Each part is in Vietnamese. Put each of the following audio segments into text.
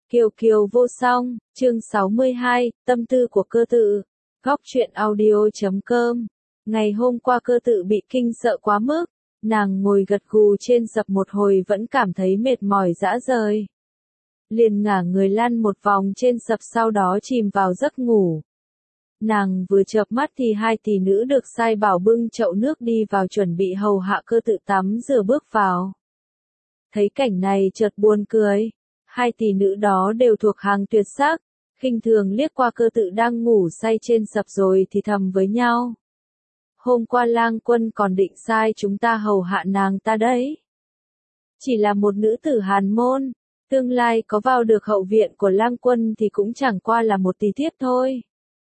Kiều Kiều vô song, chương 62, tâm tư của cơ tự. Góc truyện audio.com. Ngày hôm qua cơ tự bị kinh sợ quá mức, nàng ngồi gật gù trên sập một hồi vẫn cảm thấy mệt mỏi rã rời. Liền ngả người lăn một vòng trên sập sau đó chìm vào giấc ngủ. Nàng vừa chợp mắt thì hai tỷ nữ được sai bảo bưng chậu nước đi vào chuẩn bị hầu hạ cơ tự tắm rửa bước vào. Thấy cảnh này chợt buồn cười. Hai tỷ nữ đó đều thuộc hàng tuyệt sắc, khinh thường liếc qua cơ tự đang ngủ say trên sập rồi thì thầm với nhau. Hôm qua Lang Quân còn định sai chúng ta hầu hạ nàng ta đấy. Chỉ là một nữ tử hàn môn, tương lai có vào được hậu viện của Lang Quân thì cũng chẳng qua là một tỷ thiếp thôi.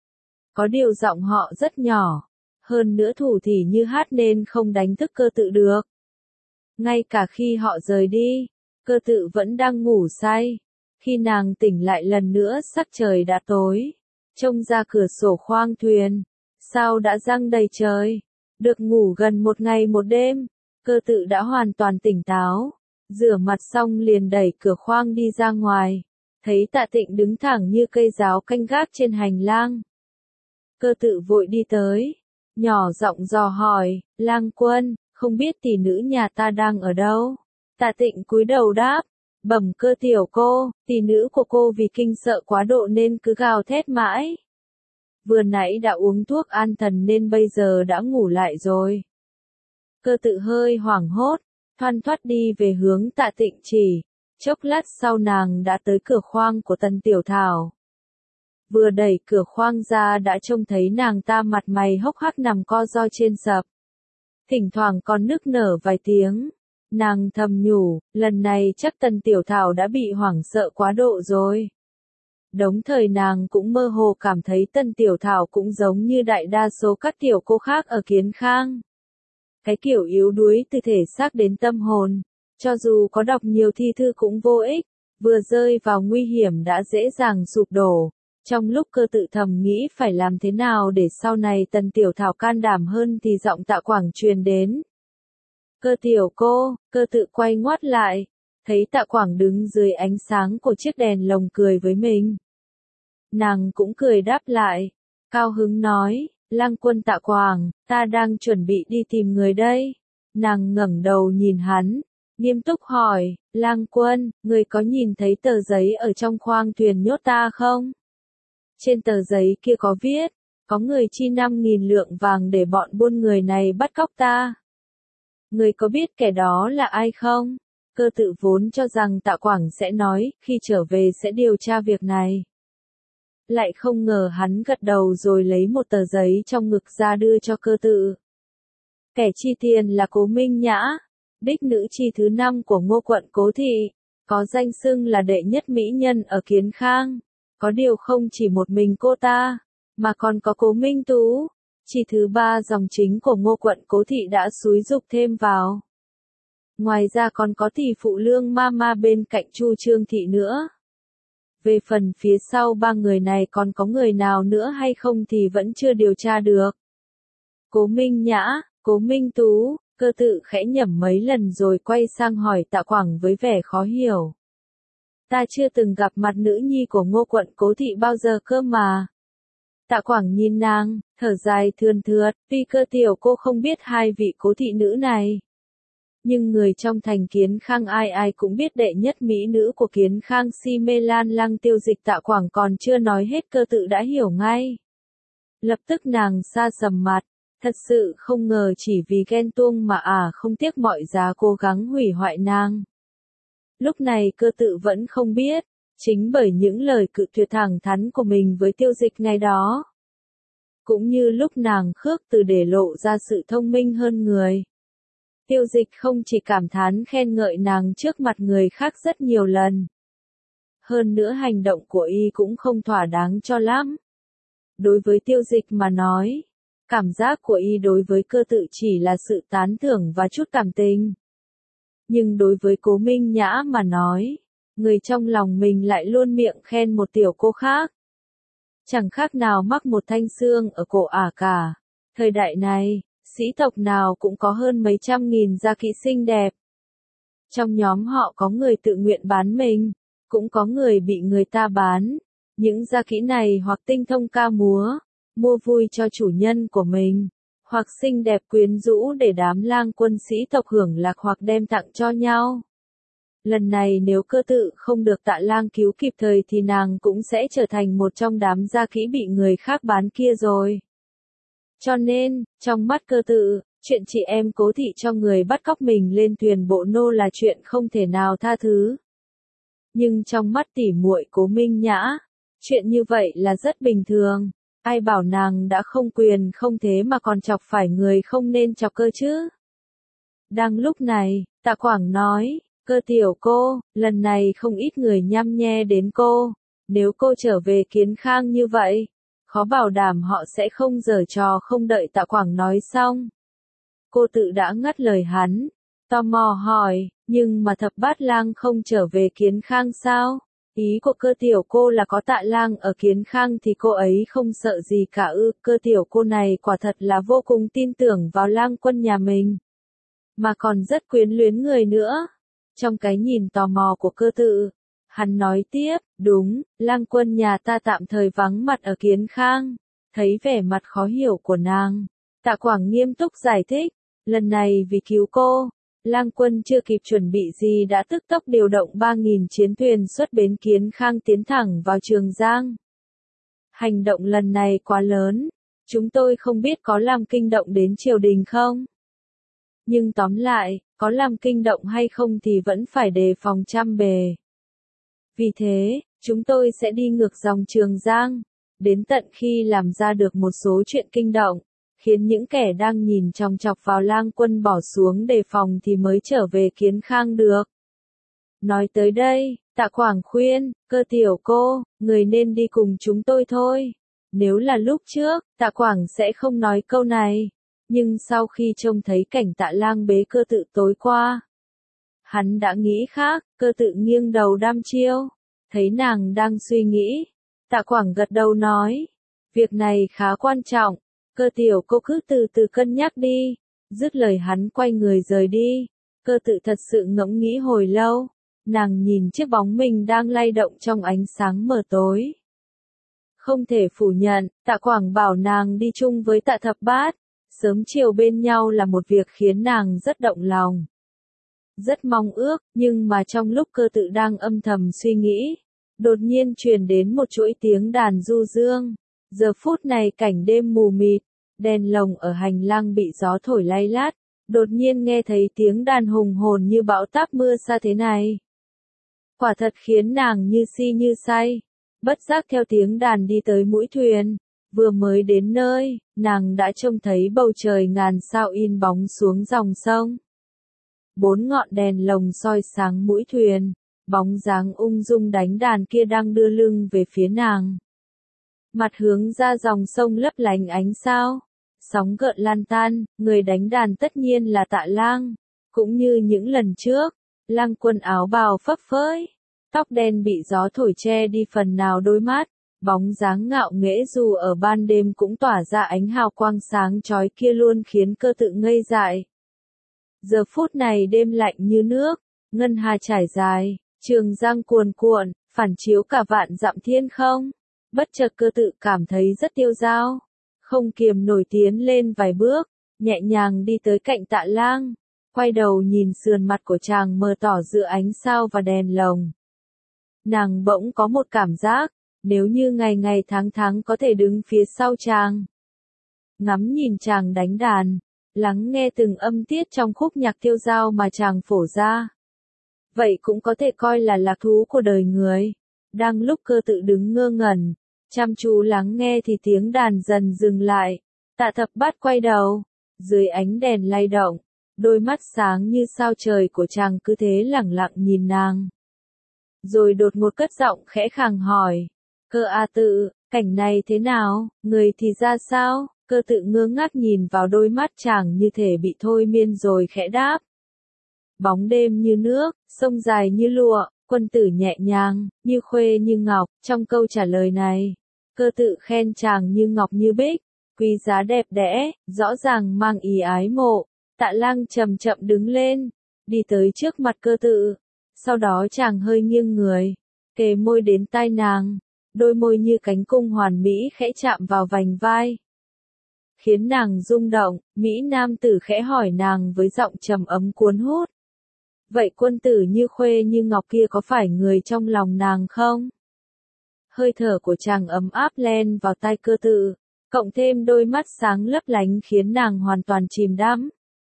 Có điều giọng họ rất nhỏ, hơn nữa thủ thỉ như hát nên không đánh thức cơ tự được. Ngay cả khi họ rời đi, cơ tự vẫn đang ngủ say. Khi nàng tỉnh lại lần nữa sắc trời đã tối. Trông ra cửa sổ khoang thuyền. Sao đã giăng đầy trời. Được ngủ gần một ngày một đêm. Cơ tự đã hoàn toàn tỉnh táo. Rửa mặt xong liền đẩy cửa khoang đi ra ngoài. Thấy Tạ Tịnh đứng thẳng như cây giáo canh gác trên hành lang. Cơ tự vội đi tới. Nhỏ giọng dò hỏi, Lang Quân, không biết tỷ nữ nhà ta đang ở đâu? Tạ Tịnh cúi đầu đáp, bẩm cơ tiểu cô, tỷ nữ của cô vì kinh sợ quá độ nên cứ gào thét mãi. Vừa nãy đã uống thuốc an thần nên bây giờ đã ngủ lại rồi. Cơ tự hơi hoảng hốt, thoăn thoắt đi về hướng Tạ Tịnh chỉ, chốc lát sau nàng đã tới cửa khoang của Tần Tiểu Thảo. Vừa đẩy cửa khoang ra đã trông thấy nàng ta mặt mày hốc hác nằm co ro trên sập. Thỉnh thoảng còn nức nở vài tiếng. Nàng thầm nhủ, lần này chắc Tần Tiểu Thảo đã bị hoảng sợ quá độ rồi. Đống thời nàng cũng mơ hồ cảm thấy Tần Tiểu Thảo cũng giống như đại đa số các tiểu cô khác ở Kiến Khang. Cái kiểu yếu đuối từ thể xác đến tâm hồn, cho dù có đọc nhiều thi thư cũng vô ích, vừa rơi vào nguy hiểm đã dễ dàng sụp đổ. Trong lúc cơ tự thầm nghĩ phải làm thế nào để sau này Tần Tiểu Thảo can đảm hơn thì giọng Tạ Quảng truyền đến. Cơ tiểu cô, cơ tự quay ngoắt lại, thấy Tạ Quảng đứng dưới ánh sáng của chiếc đèn lồng cười với mình. Nàng cũng cười đáp lại, cao hứng nói, Lang Quân Tạ Quảng, ta đang chuẩn bị đi tìm người đây. Nàng ngẩng đầu nhìn hắn, nghiêm túc hỏi, Lang Quân, người có nhìn thấy tờ giấy ở trong khoang thuyền nhốt ta không? Trên tờ giấy kia có viết, có người chi 5.000 lượng vàng để bọn buôn người này bắt cóc ta. Người có biết kẻ đó là ai không? Cơ tự vốn cho rằng Tạ Quảng sẽ nói, khi trở về sẽ điều tra việc này. Lại không ngờ hắn gật đầu rồi lấy một tờ giấy trong ngực ra đưa cho cơ tự. Kẻ chi tiền là Cố Minh Nhã, đích nữ chi thứ 5 của Ngô quận Cố Thị, có danh xưng là đệ nhất mỹ nhân ở Kiến Khang. Có điều không chỉ một mình cô ta, mà còn có Cố Minh Tú. Chi thứ 3 dòng chính của Ngô quận Cố Thị đã xúi giục thêm vào. Ngoài ra còn có tỷ phụ Lương Mama bên cạnh Chu Trương Thị nữa. Về phần phía sau ba người này còn có người nào nữa hay không thì vẫn chưa điều tra được. Cố Minh Nhã, Cố Minh Tú, cơ tự khẽ nhẩm mấy lần rồi quay sang hỏi Tạ Quảng với vẻ khó hiểu. Ta chưa từng gặp mặt nữ nhi của Ngô quận Cố Thị bao giờ cơ mà. Tạ Quảng nhìn nàng, thở dài thườn thượt, tuy cơ tiểu cô không biết hai vị cố thị nữ này. Nhưng người trong thành Kiến Khang ai ai cũng biết đệ nhất mỹ nữ của Kiến Khang Si Mê Lan Lăng Tiêu Dịch. Tạ Quảng còn chưa nói hết cơ tự đã hiểu ngay. Lập tức nàng sa sầm mặt, thật sự không ngờ chỉ vì ghen tuông mà không tiếc mọi giá cố gắng hủy hoại nàng. Lúc này cơ tự vẫn không biết, chính bởi những lời cự tuyệt thẳng thắn của mình với Tiêu Dịch ngày đó. Cũng như lúc nàng khước từ để lộ ra sự thông minh hơn người. Tiêu Dịch không chỉ cảm thán khen ngợi nàng trước mặt người khác rất nhiều lần. Hơn nữa hành động của y cũng không thỏa đáng cho lắm. Đối với Tiêu Dịch mà nói, cảm giác của y đối với cơ tự chỉ là sự tán thưởng và chút cảm tình. Nhưng đối với Cố Minh Nhã mà nói, người trong lòng mình lại luôn miệng khen một tiểu cô khác. Chẳng khác nào mắc một thanh xương ở cổ cả. Thời đại này, sĩ tộc nào cũng có hơn mấy trăm nghìn gia kỹ xinh đẹp. Trong nhóm họ có người tự nguyện bán mình, cũng có người bị người ta bán. Những gia kỹ này hoặc tinh thông ca múa, mua vui cho chủ nhân của mình, hoặc xinh đẹp quyến rũ để đám lang quân sĩ tộc hưởng lạc hoặc đem tặng cho nhau. Lần này nếu Cơ Tự không được Tạ Lang cứu kịp thời thì nàng cũng sẽ trở thành một trong đám gia kỹ bị người khác bán kia rồi. Cho nên, trong mắt Cơ Tự, chuyện chị em Cố thị cho người bắt cóc mình lên thuyền bộ nô là chuyện không thể nào tha thứ. Nhưng trong mắt tỉ muội Cố Minh Nhã, chuyện như vậy là rất bình thường. Ai bảo nàng đã không quyền không thế mà còn chọc phải người không nên chọc cơ chứ? Đang lúc này, Tạ Quảng nói, Cơ tiểu cô, lần này không ít người nhăm nhe đến cô. Nếu cô trở về Kiến Khang như vậy, khó bảo đảm họ sẽ không giở trò. Không đợi Tạ Quảng nói xong, cô tự đã ngắt lời hắn, tò mò hỏi, nhưng mà Thập Bát Lang không trở về Kiến Khang sao? Ý của Cơ tiểu cô là có Tạ Lang ở Kiến Khang thì cô ấy không sợ gì cả ư? Cơ tiểu cô này quả thật là vô cùng tin tưởng vào Lang quân nhà mình, mà còn rất quyến luyến người nữa. Trong cái nhìn tò mò của Cơ Tự, hắn nói tiếp, đúng, Lang quân nhà ta tạm thời vắng mặt ở Kiến Khang. Thấy vẻ mặt khó hiểu của nàng, Tạ Quảng nghiêm túc giải thích, lần này vì cứu cô, Lang quân chưa kịp chuẩn bị gì đã tức tốc điều động 3.000 chiến thuyền xuất bến Kiến Khang tiến thẳng vào Trường Giang. Hành động lần này quá lớn, chúng tôi không biết có làm kinh động đến triều đình không? Nhưng tóm lại, có làm kinh động hay không thì vẫn phải đề phòng trăm bề. Vì thế, chúng tôi sẽ đi ngược dòng Trường Giang, đến tận khi làm ra được một số chuyện kinh động, khiến những kẻ đang nhìn chòng chọc vào Lang quân bỏ xuống đề phòng thì mới trở về Kiến Khang được. Nói tới đây, Tạ Quảng khuyên, Cơ tiểu cô, người nên đi cùng chúng tôi thôi. Nếu là lúc trước, Tạ Quảng sẽ không nói câu này. Nhưng sau khi trông thấy cảnh Tạ Lang bế Cơ Tự tối qua, hắn đã nghĩ khác. Cơ Tự nghiêng đầu đăm chiêu, thấy nàng đang suy nghĩ, Tạ Quảng gật đầu nói, việc này khá quan trọng, Cơ tiểu cô cứ từ từ cân nhắc đi. Dứt lời hắn quay người rời đi. Cơ Tự thật sự ngẫm nghĩ hồi lâu, nàng nhìn chiếc bóng mình đang lay động trong ánh sáng mờ tối. Không thể phủ nhận, Tạ Quảng bảo nàng đi chung với Tạ Thập Bát, sớm chiều bên nhau là một việc khiến nàng rất động lòng. Rất mong ước, nhưng mà trong lúc Cơ Tự đang âm thầm suy nghĩ, đột nhiên truyền đến một chuỗi tiếng đàn du dương. Giờ phút này cảnh đêm mù mịt, đèn lồng ở hành lang bị gió thổi lay lát, đột nhiên nghe thấy tiếng đàn hùng hồn như bão táp mưa xa thế này. Quả thật khiến nàng như si như say, bất giác theo tiếng đàn đi tới mũi thuyền. Vừa mới đến nơi, nàng đã trông thấy bầu trời ngàn sao in bóng xuống dòng sông. 4 ngọn đèn lồng soi sáng mũi thuyền, bóng dáng ung dung đánh đàn kia đang đưa lưng về phía nàng. Mặt hướng ra dòng sông lấp lánh ánh sao, sóng gợn lan tan, người đánh đàn tất nhiên là Tạ Lang. Cũng như những lần trước, Lang quân áo bào phấp phới, tóc đen bị gió thổi che đi phần nào đôi mắt, bóng dáng ngạo nghễ dù ở ban đêm cũng tỏa ra ánh hào quang sáng chói kia luôn khiến Cơ Tự ngây dại. Giờ phút này đêm lạnh như nước, ngân hà trải dài, Trường Giang cuồn cuộn, phản chiếu cả vạn dặm thiên không. Bất chợt Cơ Tự cảm thấy rất tiêu dao, không kiềm nổi tiến lên vài bước, nhẹ nhàng đi tới cạnh Tạ Lang, quay đầu nhìn sườn mặt của chàng mờ tỏ giữa ánh sao và đèn lồng. Nàng bỗng có một cảm giác, nếu như ngày ngày tháng tháng có thể đứng phía sau chàng, ngắm nhìn chàng đánh đàn, lắng nghe từng âm tiết trong khúc nhạc tiêu dao mà chàng phổ ra, vậy cũng có thể coi là lạc thú của đời người. Đang lúc Cơ Tự đứng ngơ ngẩn, chăm chú lắng nghe thì tiếng đàn dần dừng lại. Tạ Thập Bát quay đầu, dưới ánh đèn lay động, đôi mắt sáng như sao trời của chàng cứ thế lẳng lặng nhìn nàng. Rồi đột ngột cất giọng khẽ khàng hỏi, Cơ A Tự, cảnh này thế nào, người thì ra sao? Cơ Tự ngơ ngác nhìn vào đôi mắt chàng như thể bị thôi miên rồi khẽ đáp. Bóng đêm như nước, sông dài như lụa, quân tử nhẹ nhàng, như khuê như ngọc. Trong câu trả lời này, Cơ Tự khen chàng như ngọc như bích, quý giá đẹp đẽ, rõ ràng mang ý ái mộ. Tạ Lang chậm chậm đứng lên, đi tới trước mặt Cơ Tự. Sau đó chàng hơi nghiêng người, kề môi đến tai nàng, đôi môi như cánh cung hoàn mỹ khẽ chạm vào vành vai. Khiến nàng rung động, Mỹ nam tử khẽ hỏi nàng với giọng trầm ấm cuốn hút. Vậy quân tử như Khuê như Ngọc kia có phải người trong lòng nàng không? Hơi thở của chàng ấm áp len vào tai Cơ Tự, cộng thêm đôi mắt sáng lấp lánh khiến nàng hoàn toàn chìm đắm.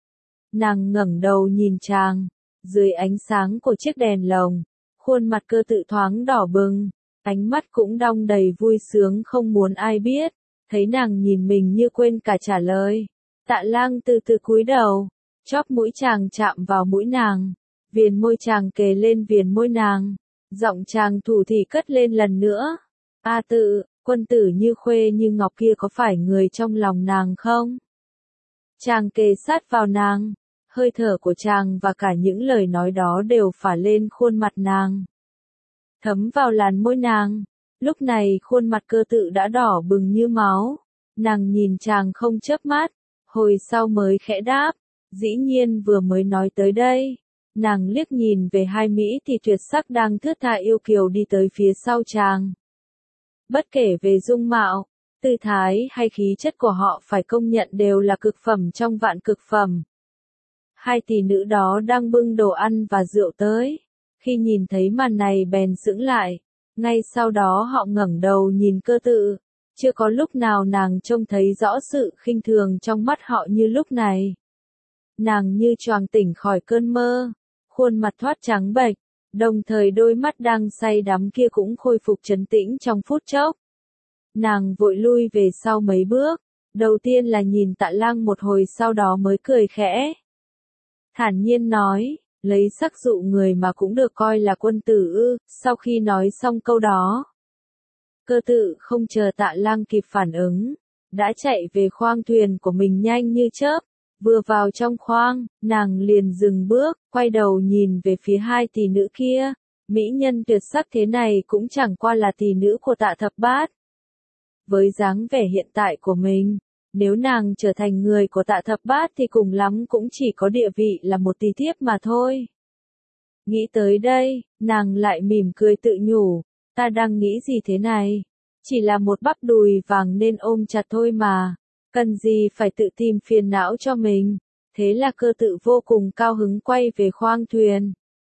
Nàng ngẩng đầu nhìn chàng, dưới ánh sáng của chiếc đèn lồng, khuôn mặt Cơ Tự thoáng đỏ bừng, ánh mắt cũng đong đầy vui sướng không muốn ai biết, thấy nàng nhìn mình như quên cả trả lời. Tạ Lang từ từ cúi đầu, chóp mũi chàng chạm vào mũi nàng, viền môi chàng kề lên viền môi nàng, giọng chàng thủ thỉ cất lên lần nữa. A Tự, quân tử như Khuê như Ngọc kia có phải người trong lòng nàng không? Chàng kề sát vào nàng, hơi thở của chàng và cả những lời nói đó đều phả lên khuôn mặt nàng, thấm vào làn môi nàng. Lúc này khuôn mặt Cơ Tự đã đỏ bừng như máu, nàng nhìn chàng không chớp mắt, hồi sau mới khẽ đáp, dĩ nhiên vừa mới nói tới đây. Nàng liếc nhìn về hai Mỹ thì tuyệt sắc đang thướt tha yêu kiều đi tới phía sau chàng. Bất kể về dung mạo, tư thái hay khí chất của họ phải công nhận đều là cực phẩm trong vạn cực phẩm. Hai tỷ nữ đó đang bưng đồ ăn và rượu tới, khi nhìn thấy màn này bèn sững lại, ngay sau đó họ ngẩng đầu nhìn Cơ Tự, chưa có lúc nào nàng trông thấy rõ sự khinh thường trong mắt họ như lúc này. Nàng như choàng tỉnh khỏi cơn mơ, khuôn mặt thoát trắng bệch, đồng thời đôi mắt đang say đắm kia cũng khôi phục trấn tĩnh trong phút chốc. Nàng vội lui về sau mấy bước, đầu tiên là nhìn Tạ Lang một hồi sau đó mới cười khẽ. Thản nhiên nói, lấy sắc dụ người mà cũng được coi là quân tử ư. Sau khi nói xong câu đó, Cơ Tự không chờ Tạ Lang kịp phản ứng, đã chạy về khoang thuyền của mình nhanh như chớp. Vừa vào trong khoang, nàng liền dừng bước, quay đầu nhìn về phía hai tỷ nữ kia. Mỹ nhân tuyệt sắc thế này cũng chẳng qua là tỷ nữ của Tạ Thập Bát. Với dáng vẻ hiện tại của mình, nếu nàng trở thành người của Tạ Thập Bát thì cùng lắm cũng chỉ có địa vị là một tỳ thiếp mà thôi. Nghĩ tới đây, nàng lại mỉm cười tự nhủ, ta đang nghĩ gì thế này? Chỉ là một bắp đùi vàng nên ôm chặt thôi mà. Cần gì phải tự tìm phiền não cho mình. Thế là Cơ Tự vô cùng cao hứng quay về khoang thuyền.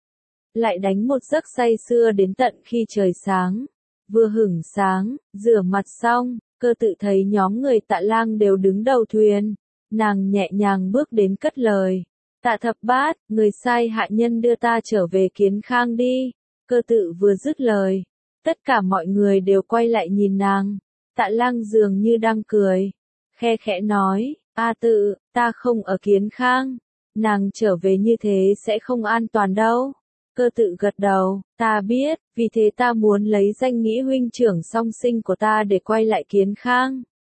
Lại đánh một giấc say sưa đến tận khi trời sáng. Vừa hửng sáng, rửa mặt xong, Cơ Tự thấy nhóm người Tạ Lang đều đứng đầu thuyền. Nàng nhẹ nhàng bước đến cất lời. Tạ Thập Bát, người sai hạ nhân đưa ta trở về Kiến Khang đi. Cơ Tự vừa dứt lời, tất cả mọi người đều quay lại nhìn nàng. Tạ Lang dường như đang cười, khe khẽ nói, A Tự, ta không ở Kiến Khang. Nàng trở về như thế sẽ không an toàn đâu. Cơ Tự gật đầu, ta biết, vì thế ta muốn lấy danh nghĩa huynh trưởng song sinh của ta để quay lại Kiến Khang.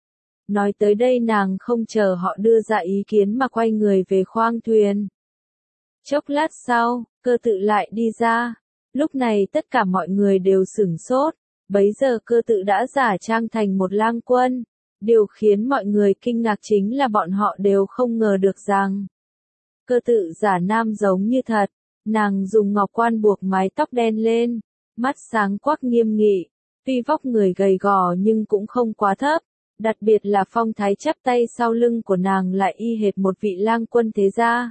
Nói tới đây nàng không chờ họ đưa ra ý kiến mà quay người về khoang thuyền. Chốc lát sau, Cơ Tự lại đi ra. Lúc này tất cả mọi người đều sửng sốt. Bấy giờ Cơ Tự đã giả trang thành một lang quân. Điều khiến mọi người kinh ngạc chính là bọn họ đều không ngờ được rằng Cơ Tự giả nam giống như thật. Nàng dùng ngọc quan buộc mái tóc đen lên, mắt sáng quắc nghiêm nghị. Tuy vóc người gầy gò nhưng cũng không quá thấp. Đặc biệt là phong thái chắp tay sau lưng của nàng lại y hệt một vị lang quân thế gia.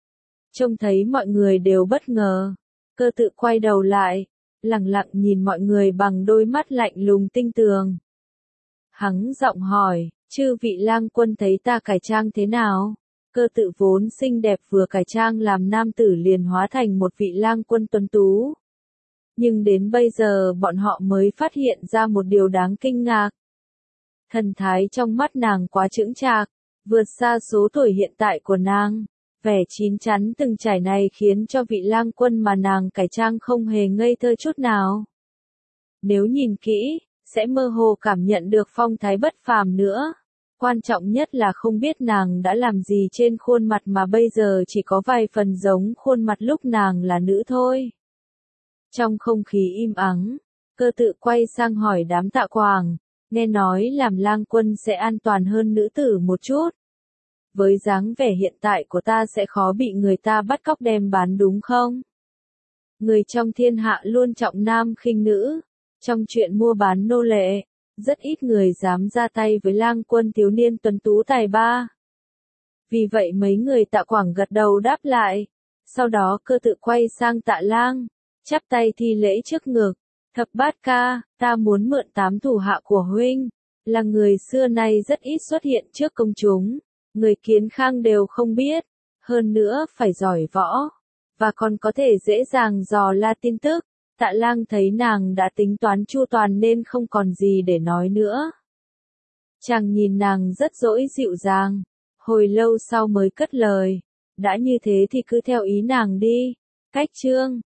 Trông thấy mọi người đều bất ngờ, Cơ Tự quay đầu lại, lẳng lặng nhìn mọi người bằng đôi mắt lạnh lùng tinh tường. Hắng giọng hỏi, chư vị lang quân thấy ta cải trang thế nào? Cơ Tự vốn xinh đẹp vừa cải trang làm nam tử liền hóa thành một vị lang quân tuấn tú. Nhưng đến bây giờ bọn họ mới phát hiện ra một điều đáng kinh ngạc. Thần thái trong mắt nàng quá chững chạc, vượt xa số tuổi hiện tại của nàng. Vẻ chín chắn từng trải này khiến cho vị lang quân mà nàng cải trang không hề ngây thơ chút nào. Nếu nhìn kỹ, sẽ mơ hồ cảm nhận được phong thái bất phàm nữa. Quan trọng nhất là không biết nàng đã làm gì trên khuôn mặt mà bây giờ chỉ có vài phần giống khuôn mặt lúc nàng là nữ thôi. Trong không khí im ắng, Cơ Tự quay sang hỏi đám Tạ Quảng, nghe nói làm lang quân sẽ an toàn hơn nữ tử một chút. Với dáng vẻ hiện tại của ta sẽ khó bị người ta bắt cóc đem bán đúng không? Người trong thiên hạ luôn trọng nam khinh nữ. Trong chuyện mua bán nô lệ, rất ít người dám ra tay với lang quân thiếu niên tuấn tú tài ba. Vì vậy mấy người Tạ Quảng gật đầu đáp lại. Sau đó Cơ Tự quay sang Tạ Lang, chắp tay thi lễ trước ngực. Thập Bát Ca, ta muốn mượn 8 thủ hạ của huynh, là người xưa nay rất ít xuất hiện trước công chúng, người Kiến Khang đều không biết, hơn nữa phải giỏi võ, và còn có thể dễ dàng dò la tin tức. Tạ Lang thấy nàng đã tính toán chu toàn nên không còn gì để nói nữa. Chàng nhìn nàng rất dỗi dịu dàng, hồi lâu sau mới cất lời, đã như thế thì cứ theo ý nàng đi. Cách chương